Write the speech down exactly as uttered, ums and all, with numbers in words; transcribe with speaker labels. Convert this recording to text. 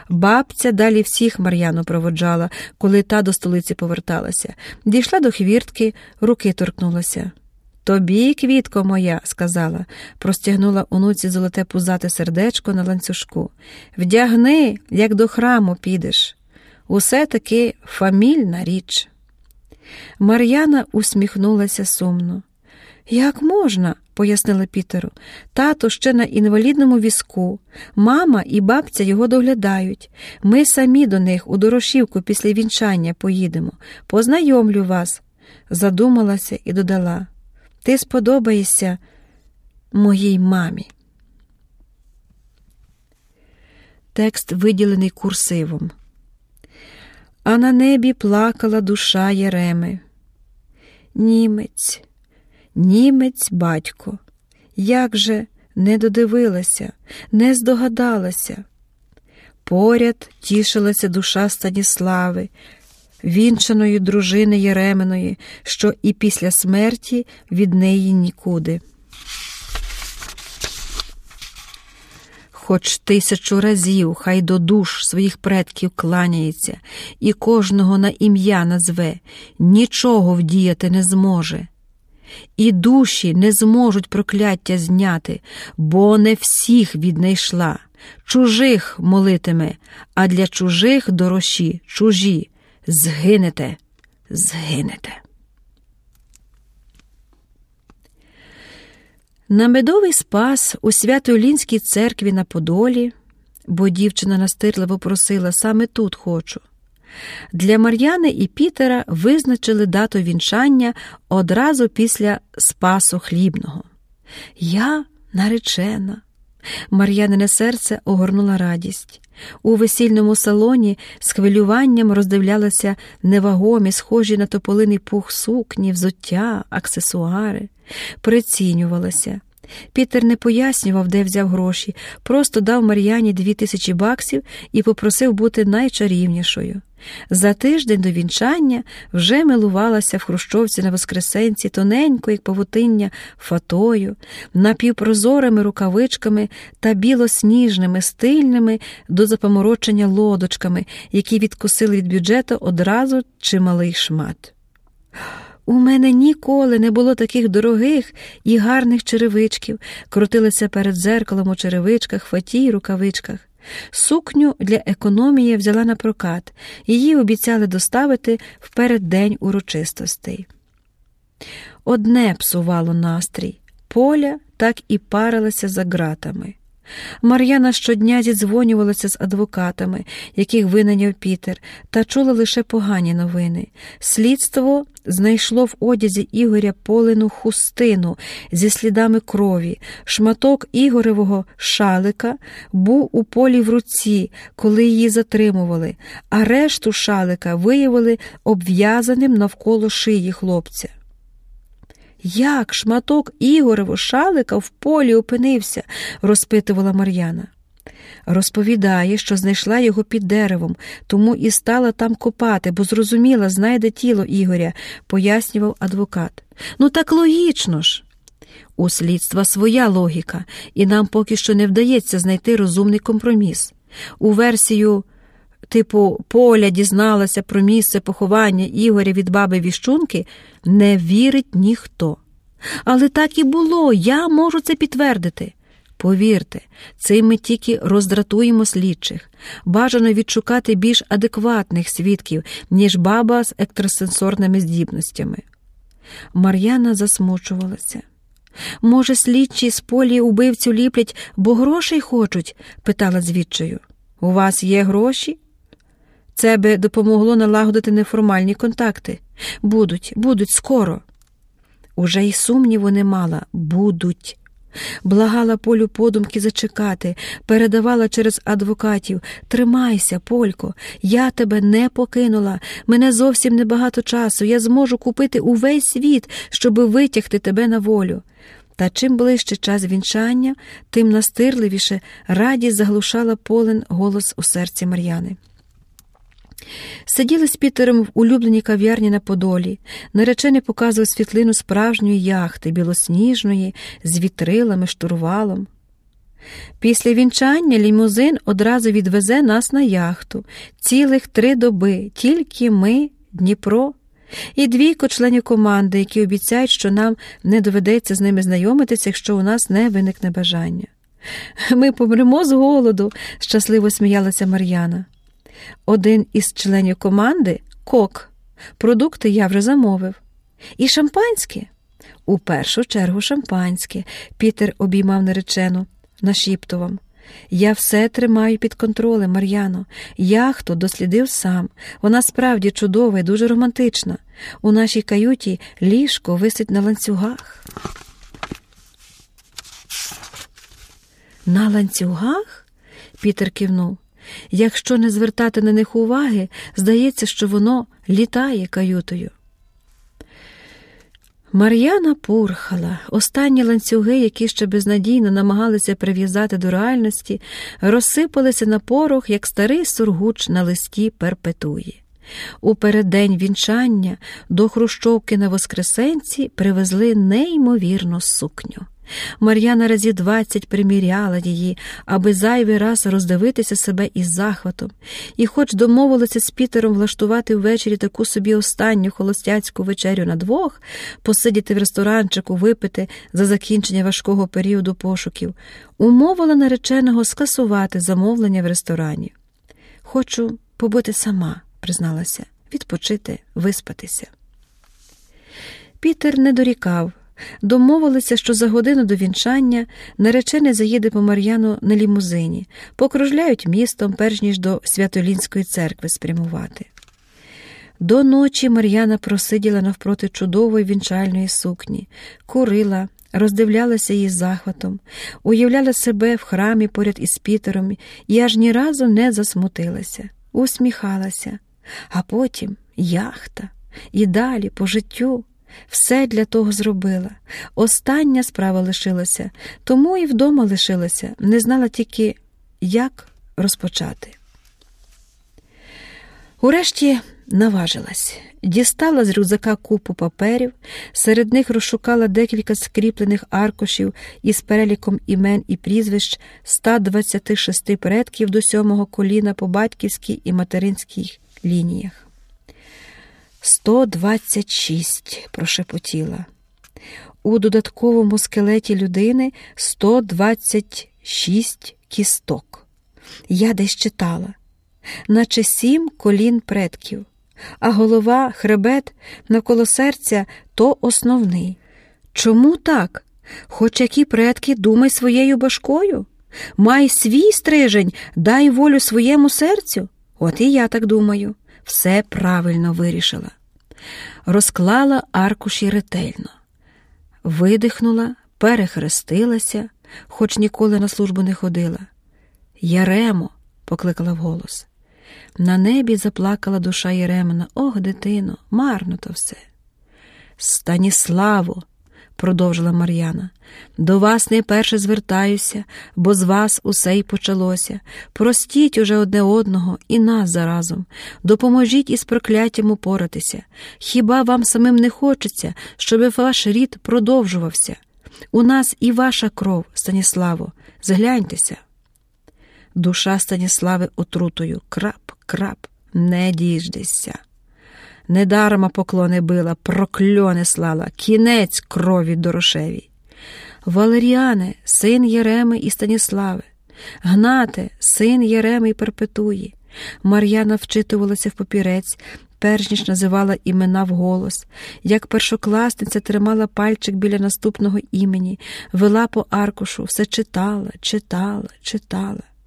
Speaker 1: Бабця далі всіх Мар'яну проводжала, коли та до столиці поверталася. Дійшла до хвіртки, руки торкнулася. «Тобі, квітко моя», – сказала, простягнула онуці золоте пузате сердечко на ланцюжку. «Вдягни, як до храму підеш. Усе-таки фамільна річ». Мар'яна усміхнулася сумно. «Як можна?» – пояснила Пітеру. «Тато ще на інвалідному візку. Мама і бабця його доглядають. Ми самі до них у Дорошівку після вінчання поїдемо. Познайомлю вас». Задумалася і додала. «Ти сподобаєшся моїй мамі». Текст виділений курсивом. А на небі плакала душа Єреми. Німець, німець батько, як же не додивилася, не здогадалася. Поряд тішилася душа Станіслави, вінчаної дружини Єреминої, що і після смерті від неї нікуди. Хоч тисячу разів хай до душ своїх предків кланяється і кожного на ім'я назве, нічого вдіяти не зможе. І душі не зможуть прокляття зняти, бо не всіх віднайшла. Чужих молитиме, а для чужих дорожі, чужі. Згинете, згинете. На Медовий Спас у Свято-Юлінській церкві на Подолі, бо дівчина настирливо просила, саме тут хочу, для Мар'яни і Пітера визначили дату вінчання одразу після Спасу Хлібного. Я наречена. Мар'янине серце огорнула радість. У весільному салоні з хвилюванням роздивлялися невагомі, схожі на тополиний пух сукні, взуття, аксесуари. Прицінювалася. Пітер не пояснював, де взяв гроші, просто дав Мар'яні дві тисячі баксів і попросив бути найчарівнішою. За тиждень до вінчання вже милувалася в хрущовці на Воскресенці тоненькою, як павутиння, фатою, напівпрозорими рукавичками та білосніжними, стильними до запоморочення лодочками, які відкусили від бюджету одразу чималий шмат. «У мене ніколи не було таких дорогих і гарних черевичків», крутилася перед дзеркалом у черевичках, фаті й рукавичках. Сукню для економії взяла на прокат. Її обіцяли доставити в переддень урочистостей. Одне псувало настрій. Поля так і парилася за ґратами. Мар'яна щодня зідзвонювалася з адвокатами, яких винайняв Пітер, та чула лише погані новини. Слідство знайшло в одязі Ігоря Полину хустину зі слідами крові. Шматок Ігоревого шалика був у Полі в руці, коли її затримували, а решту шалика виявили обв'язаним навколо шиї хлопця. «Як шматок Ігоревого шалика в Полі опинився?» – розпитувала Мар'яна. Розповідає, що знайшла його під деревом, тому і стала там копати, бо зрозуміла, знайде тіло Ігоря, пояснював адвокат. «Ну так логічно ж!» У слідства своя логіка, і нам поки що не вдається знайти розумний компроміс. У версію типу «Поля дізналася про місце поховання Ігоря від баби Віщунки» не вірить ніхто. Але так і було, я можу це підтвердити. Повірте, цим ми тільки роздратуємо слідчих. Бажано відшукати більш адекватних свідків, ніж баба з екстрасенсорними здібностями. Мар'яна засмучувалася. «Може, слідчі з Полі убивцю ліплять, бо грошей хочуть?» – питала звідчаю. «У вас є гроші?» Це би допомогло налагодити неформальні контакти. Будуть, будуть скоро. Уже й сумніву не мала. Будуть. Благала Полю подумки зачекати, передавала через адвокатів. «Тримайся, Полько, я тебе не покинула, мене зовсім небагато часу, я зможу купити увесь світ, щоби витягти тебе на волю». Та чим ближче час вінчання, тим настирливіше радість заглушала Полин голос у серці Мар'яни. Сиділи з Пітером в улюбленій кав'ярні на Подолі. Наречений показував світлину справжньої яхти, білосніжної, з вітрилами, штурвалом. Після вінчання лімузин одразу відвезе нас на яхту. Цілих три доби, тільки ми, Дніпро. І двійко членів команди, які обіцяють, що нам не доведеться з ними знайомитися, якщо у нас не виникне бажання. Ми помремо з голоду, щасливо сміялася Мар'яна. Один із членів команди – кок. Продукти я вже замовив. І шампанське? У першу чергу шампанське. Пітер обіймав наречену, нашіптував. Я все тримаю під контролем, Мар'яно. Яхту дослідив сам. Вона справді чудова і дуже романтична. У нашій каюті ліжко висить на ланцюгах. На ланцюгах? Пітер кивнув. Якщо не звертати на них уваги, здається, що воно літає каютою. Мар'яна пурхала. Останні ланцюги, які ще безнадійно намагалися прив'язати до реальності, розсипалися на порох, як старий сургуч на листі перпетуї. У переддень вінчання до хрущовки на Воскресенці привезли неймовірну сукню. Мар'яна разів двадцять приміряла її, аби зайвий раз роздивитися себе із захватом. І хоч домовилася з Пітером влаштувати ввечері таку собі останню холостяцьку вечерю на двох, посидіти в ресторанчику, випити за закінчення важкого періоду пошуків, умовила нареченого скасувати замовлення в ресторані. «Хочу побути сама», – призналася, – «відпочити, виспатися». Пітер не дорікав. Домовилися, що за годину до вінчання наречений заїде по Мар'яну на лімузині, покружляють містом, перш ніж до Свято-Лінської церкви спрямувати. До ночі Мар'яна просиділа навпроти чудової вінчальної сукні, курила, роздивлялася її з захватом, уявляла себе в храмі поряд із Пітером і аж ні разу не засмутилася, усміхалася. А потім яхта, і далі по життю. Все для того зробила. Остання справа лишилася, тому і вдома лишилася, не знала тільки, як розпочати. Урешті наважилась. Дістала з рюкзака купу паперів, серед них розшукала декілька скріплених аркушів із переліком імен і прізвищ ста двадцяти шести предків до сьомого коліна по батьківській і материнській лініях. «Сто двадцять шість», – прошепотіла. У додатковому скелеті людини сто двадцять шість кісток. Я десь читала. Наче сім колін предків, а голова, хребет навколо серця – то основний. Чому так? Хоч які предки, думай своєю башкою. Май свій стрижень, дай волю своєму серцю. От і я так думаю. Все правильно вирішила. Розклала аркуші ретельно. Видихнула, перехрестилася, хоч ніколи на службу не ходила. «Яремо!» – покликала вголос. На небі заплакала душа Єремина. «Ох, дитино, марно то все!» «Станіславо!» – продовжила Мар'яна. «До вас найперше звертаюся, бо з вас усе й почалося. Простіть уже одне одного і нас заразом. Допоможіть із прокляттям упоратися. Хіба вам самим не хочеться, щоб ваш рід продовжувався? У нас і ваша кров, Станіславо. Згляньтеся!» Душа Станіслави отрутою. Крап, крап, не діждешся. Недарма поклони била, прокльони слала, кінець крові Дорошевій. Валеріане, син Єреми і Станіслави. Гнате, син Єреми і Перпетуї. Мар'яна вчитувалася в папірець, перш ніж називала імена вголос. Як першокласниця тримала пальчик біля наступного імені, вела по аркушу, все читала, читала, читала.